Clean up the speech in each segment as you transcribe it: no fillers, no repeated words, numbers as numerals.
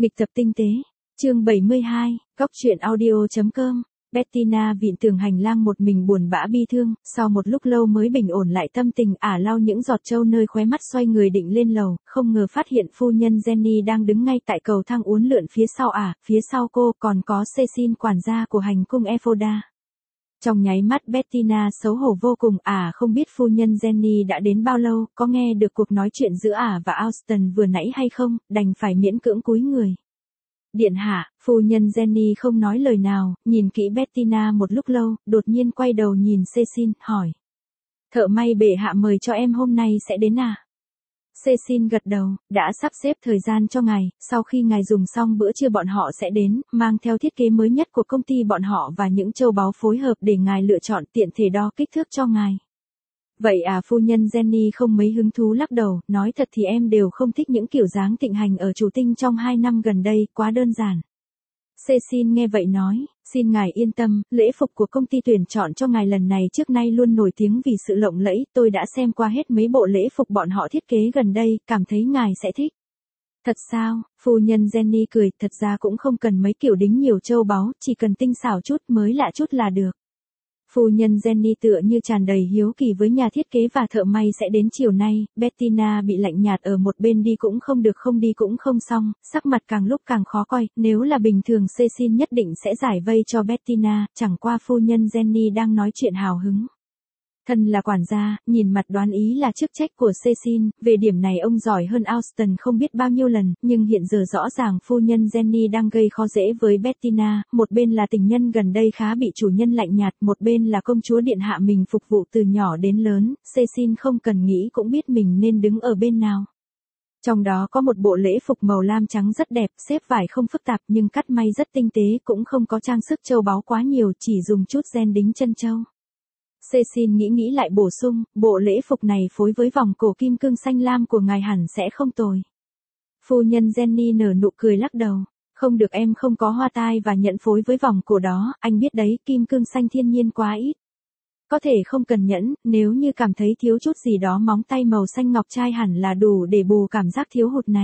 Nghịch tập tinh tế, chương 72, góc truyện audio.com. Bettina vịn tường hành lang một mình buồn bã bi thương, sau một lúc lâu mới bình ổn lại tâm tình, lau những giọt trâu nơi khóe mắt, xoay người định lên lầu, không ngờ phát hiện phu nhân Jenny đang đứng ngay tại cầu thang uốn lượn phía sau phía sau cô còn có Cecil, quản gia của hành cung Ephoda. Trong nháy mắt Bettina xấu hổ vô cùng, không biết phu nhân Jenny đã đến bao lâu, có nghe được cuộc nói chuyện giữa và Austin vừa nãy hay không, đành phải miễn cưỡng cúi người. Điện hạ, phu nhân Jenny không nói lời nào, nhìn kỹ Bettina một lúc lâu, đột nhiên quay đầu nhìn Cecil, hỏi. Thợ may bệ hạ mời cho em hôm nay sẽ đến à? Cecil gật đầu, đã sắp xếp thời gian cho ngài, sau khi ngài dùng xong bữa trưa bọn họ sẽ đến, mang theo thiết kế mới nhất của công ty bọn họ và những châu báu phối hợp để ngài lựa chọn, tiện thể đo kích thước cho ngài. Vậy phu nhân Jenny không mấy hứng thú lắc đầu, nói thật thì em đều không thích những kiểu dáng thịnh hành ở chủ tinh trong 2 năm gần đây, quá đơn giản. Cecil nghe vậy nói, xin ngài yên tâm, lễ phục của công ty tuyển chọn cho ngài lần này trước nay luôn nổi tiếng vì sự lộng lẫy, tôi đã xem qua hết mấy bộ lễ phục bọn họ thiết kế gần đây, cảm thấy ngài sẽ thích. Thật sao? Phu nhân Jenny cười, thật ra cũng không cần mấy kiểu đính nhiều châu báu, chỉ cần tinh xảo chút, mới lạ chút là được. Phu nhân Jenny tựa như tràn đầy hiếu kỳ với nhà thiết kế và thợ may sẽ đến chiều nay, Bettina bị lạnh nhạt ở một bên, đi cũng không được không đi cũng không xong, sắc mặt càng lúc càng khó coi, nếu là bình thường Cecil nhất định sẽ giải vây cho Bettina, chẳng qua phu nhân Jenny đang nói chuyện hào hứng. Thân là quản gia, nhìn mặt đoán ý là chức trách của Cecil, về điểm này ông giỏi hơn Austin không biết bao nhiêu lần, nhưng hiện giờ rõ ràng phu nhân Jenny đang gây khó dễ với Bettina, một bên là tình nhân gần đây khá bị chủ nhân lạnh nhạt, một bên là công chúa điện hạ mình phục vụ từ nhỏ đến lớn, Cecil không cần nghĩ cũng biết mình nên đứng ở bên nào. Trong đó có một bộ lễ phục màu lam trắng rất đẹp, xếp vải không phức tạp nhưng cắt may rất tinh tế, cũng không có trang sức châu báu quá nhiều, chỉ dùng chút ren đính chân châu. Cecil nghĩ lại bổ sung, bộ lễ phục này phối với vòng cổ kim cương xanh lam của ngài hẳn sẽ không tồi. Phu nhân Jenny nở nụ cười lắc đầu, không được, em không có hoa tai và nhẫn phối với vòng cổ đó, anh biết đấy, kim cương xanh thiên nhiên quá ít. Có thể không cần nhẫn, nếu như cảm thấy thiếu chút gì đó, móng tay màu xanh ngọc trai hẳn là đủ để bù cảm giác thiếu hụt này.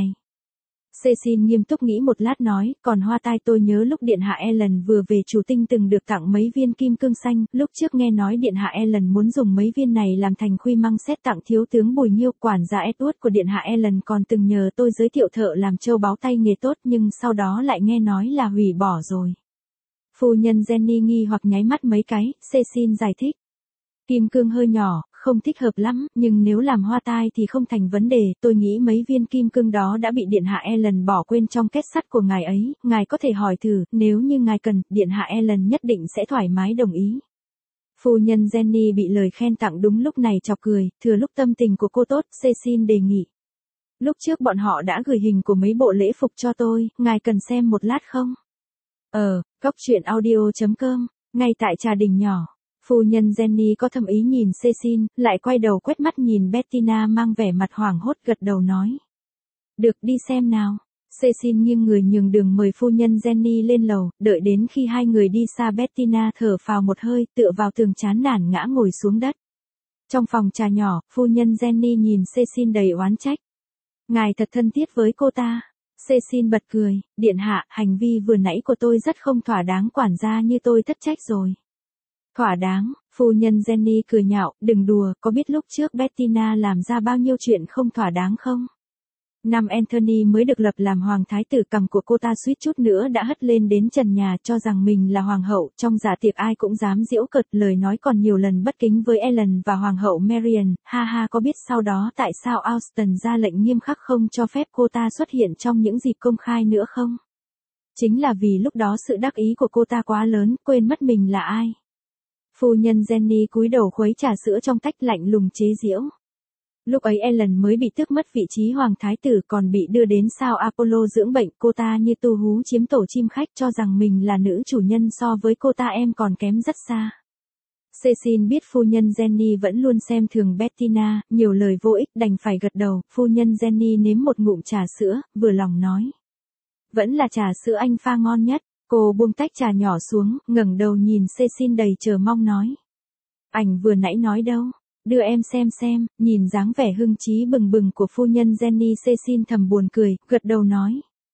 Cecil nghiêm túc nghĩ một lát nói, còn hoa tai tôi nhớ lúc Điện hạ Ellen vừa về chủ tinh từng được tặng mấy viên kim cương xanh, lúc trước nghe nói Điện hạ Ellen muốn dùng mấy viên này làm thành khuy măng xét tặng thiếu tướng Bùi Nhiêu, quản gia Edward của Điện hạ Ellen còn từng nhờ tôi giới thiệu thợ làm châu báu tay nghề tốt, nhưng sau đó lại nghe nói là hủy bỏ rồi. Phu nhân Jenny nghi hoặc nháy mắt mấy cái, Cecil giải thích. Kim cương hơi nhỏ, không thích hợp lắm, nhưng nếu làm hoa tai thì không thành vấn đề, tôi nghĩ mấy viên kim cương đó đã bị Điện hạ Ellen bỏ quên trong kết sắt của ngài ấy, ngài có thể hỏi thử, nếu như ngài cần, Điện hạ Ellen nhất định sẽ thoải mái đồng ý. Phu nhân Jenny bị lời khen tặng đúng lúc này chọc cười, thừa lúc tâm tình của cô tốt, Cecil đề nghị. Lúc trước bọn họ đã gửi hình của mấy bộ lễ phục cho tôi, ngài cần xem một lát không? Góc truyện audio.com, ngay tại trà đình nhỏ. Phu nhân Jenny có thâm ý nhìn Cecil, lại quay đầu quét mắt nhìn Bettina mang vẻ mặt hoảng hốt, gật đầu nói. Được, đi xem nào. Cecil nghiêng người nhường đường mời phu nhân Jenny lên lầu, đợi đến khi hai người đi xa Bettina thở phào một hơi, tựa vào tường chán nản ngã ngồi xuống đất. Trong phòng trà nhỏ, phu nhân Jenny nhìn Cecil đầy oán trách. Ngài thật thân thiết với cô ta. Cecil bật cười, điện hạ, hành vi vừa nãy của tôi rất không thỏa đáng, quản gia như tôi thất trách rồi. Thỏa đáng, phu nhân Jenny cười nhạo, đừng đùa, có biết lúc trước Bettina làm ra bao nhiêu chuyện không thỏa đáng không? Năm Anthony mới được lập làm hoàng thái tử, cằm của cô ta suýt chút nữa đã hất lên đến trần nhà, cho rằng mình là hoàng hậu, trong dạ tiệc ai cũng dám giễu cợt, lời nói còn nhiều lần bất kính với Ellen và hoàng hậu Marian, có biết sau đó tại sao Austin ra lệnh nghiêm khắc không cho phép cô ta xuất hiện trong những dịp công khai nữa không? Chính là vì lúc đó sự đắc ý của cô ta quá lớn, quên mất mình là ai. Phu nhân Jenny cúi đầu khuấy trà sữa trong tách, lạnh lùng chế giễu. Lúc ấy Ellen mới bị tước mất vị trí hoàng thái tử, còn bị đưa đến sao Apollo dưỡng bệnh, cô ta như tu hú chiếm tổ chim khách, cho rằng mình là nữ chủ nhân, so với cô ta em còn kém rất xa. Cecil biết phu nhân Jenny vẫn luôn xem thường Bettina, nhiều lời vô ích, đành phải gật đầu. Phu nhân Jenny nếm một ngụm trà sữa, vừa lòng nói. Vẫn là trà sữa anh pha ngon nhất. Cô buông tách trà nhỏ xuống, ngẩng đầu nhìn Cecil đầy chờ mong nói. Ảnh vừa nãy nói đâu? Đưa em xem, nhìn dáng vẻ hưng trí bừng bừng của phu nhân Jenny, Cecil thầm buồn cười, gật đầu nói.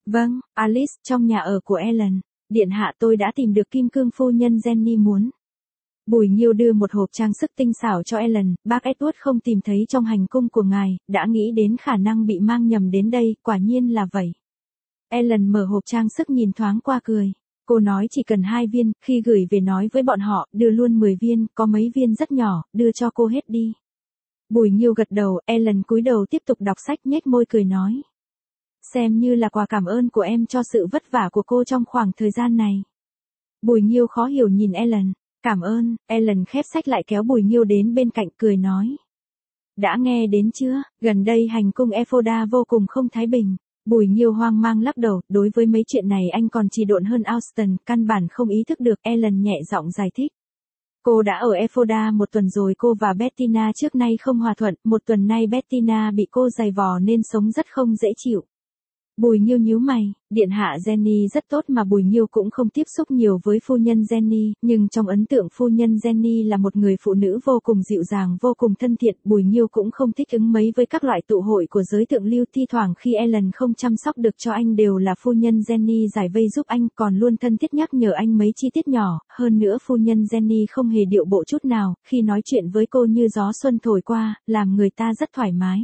Vâng, Alice, trong nhà ở của Ellen. Điện hạ, tôi đã tìm được kim cương phu nhân Jenny muốn. Bùi Nghiêu đưa một hộp trang sức tinh xảo cho Ellen, bác Edward không tìm thấy trong hành cung của ngài, đã nghĩ đến khả năng bị mang nhầm đến đây, quả nhiên là vậy. Ellen mở hộp trang sức nhìn thoáng qua cười. Cô nói chỉ cần 2 viên, khi gửi về nói với bọn họ, đưa luôn 10 viên, có mấy viên rất nhỏ, đưa cho cô hết đi. Bùi Nghiêu gật đầu, Ellen cúi đầu tiếp tục đọc sách nhếch môi cười nói. Xem như là quà cảm ơn của em cho sự vất vả của cô trong khoảng thời gian này. Bùi Nghiêu khó hiểu nhìn Ellen. Cảm ơn, Ellen khép sách lại kéo Bùi Nghiêu đến bên cạnh cười nói. Đã nghe đến chưa, gần đây hành cung Ephoda vô cùng không thái bình. Bùi Nghiêu hoang mang lắc đầu, đối với mấy chuyện này anh còn trì độn hơn Austen, căn bản không ý thức được, Ellen nhẹ giọng giải thích. Cô đã ở Ephoda 1 tuần rồi, cô và Bettina trước nay không hòa thuận, 1 tuần nay Bettina bị cô giày vò nên sống rất không dễ chịu. Bùi Nghiêu nhíu mày, điện hạ Jenny rất tốt mà Bùi Nghiêu cũng không tiếp xúc nhiều với phu nhân Jenny, nhưng trong ấn tượng phu nhân Jenny là một người phụ nữ vô cùng dịu dàng, vô cùng thân thiện, Bùi Nghiêu cũng không thích ứng mấy với các loại tụ hội của giới thượng lưu, thi thoảng khi Ellen không chăm sóc được cho anh đều là phu nhân Jenny giải vây giúp anh, còn luôn thân thiết nhắc nhở anh mấy chi tiết nhỏ, hơn nữa phu nhân Jenny không hề điệu bộ chút nào, khi nói chuyện với cô như gió xuân thổi qua, làm người ta rất thoải mái.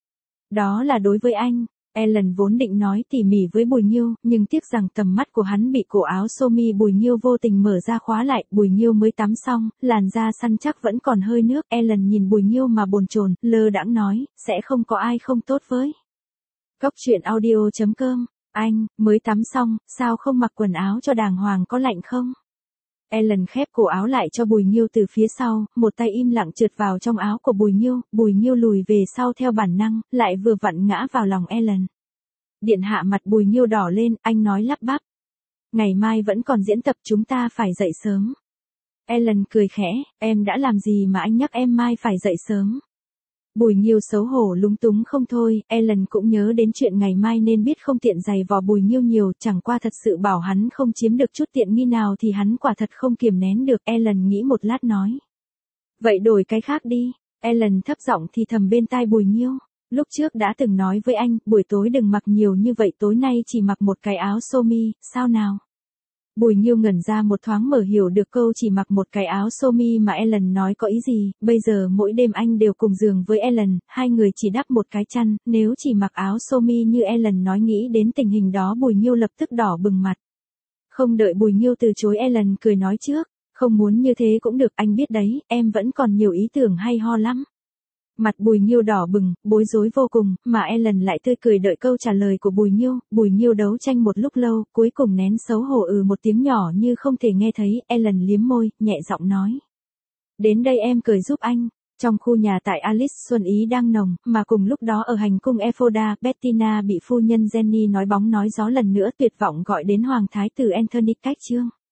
Đó là đối với anh. Ellen vốn định nói tỉ mỉ với Bùi Nghiêu, nhưng tiếc rằng tầm mắt của hắn bị cổ áo sơ mi Bùi Nghiêu vô tình mở ra khóa lại, Bùi Nghiêu mới tắm xong, làn da săn chắc vẫn còn hơi nước, Ellen nhìn Bùi Nghiêu mà bồn chồn, lơ đãng nói, sẽ không có ai không tốt với. Cốc truyện audio.com, anh, mới tắm xong, sao không mặc quần áo cho đàng hoàng, có lạnh không? Ellen khép cổ áo lại cho Bùi Nghiêu từ phía sau, một tay im lặng trượt vào trong áo của Bùi Nghiêu lùi về sau theo bản năng, lại vừa vặn ngã vào lòng Ellen. Điện hạ, mặt Bùi Nghiêu đỏ lên, anh nói lắp bắp. Ngày mai vẫn còn diễn tập, chúng ta phải dậy sớm. Ellen cười khẽ, em đã làm gì mà anh nhắc em mai phải dậy sớm? Bùi Nghiêu xấu hổ lúng túng không thôi, Ellen cũng nhớ đến chuyện ngày mai nên biết không tiện giày vò Bùi Nghiêu nhiều, chẳng qua thật sự bảo hắn không chiếm được chút tiện nghi nào thì hắn quả thật không kiềm nén được, Ellen nghĩ một lát nói. Vậy đổi cái khác đi, Ellen thấp giọng thì thầm bên tai Bùi Nghiêu, lúc trước đã từng nói với anh, buổi tối đừng mặc nhiều như vậy, tối nay chỉ mặc một cái áo sơ mi, sao nào? Bùi Nghiêu ngẩn ra một thoáng mở hiểu được câu chỉ mặc một cái áo sơ mi mà Ellen nói có ý gì, bây giờ mỗi đêm anh đều cùng giường với Ellen, 2 người chỉ đắp một cái chăn, nếu chỉ mặc áo sơ mi như Ellen nói, nghĩ đến tình hình đó Bùi Nghiêu lập tức đỏ bừng mặt. Không đợi Bùi Nghiêu từ chối, Ellen cười nói trước, không muốn như thế cũng được, anh biết đấy, em vẫn còn nhiều ý tưởng hay ho lắm. Mặt Bùi Nghiêu đỏ bừng, bối rối vô cùng, mà Ellen lại tươi cười đợi câu trả lời của Bùi Nghiêu đấu tranh một lúc lâu, cuối cùng nén xấu hổ một tiếng nhỏ như không thể nghe thấy, Ellen liếm môi, nhẹ giọng nói. Đến đây em cười giúp anh. Trong khu nhà tại Alice xuân ý đang nồng, mà cùng lúc đó ở hành cung Ephoda, Bettina bị phu nhân Jenny nói bóng nói gió lần nữa tuyệt vọng gọi đến Hoàng Thái tử Anthony cách chương.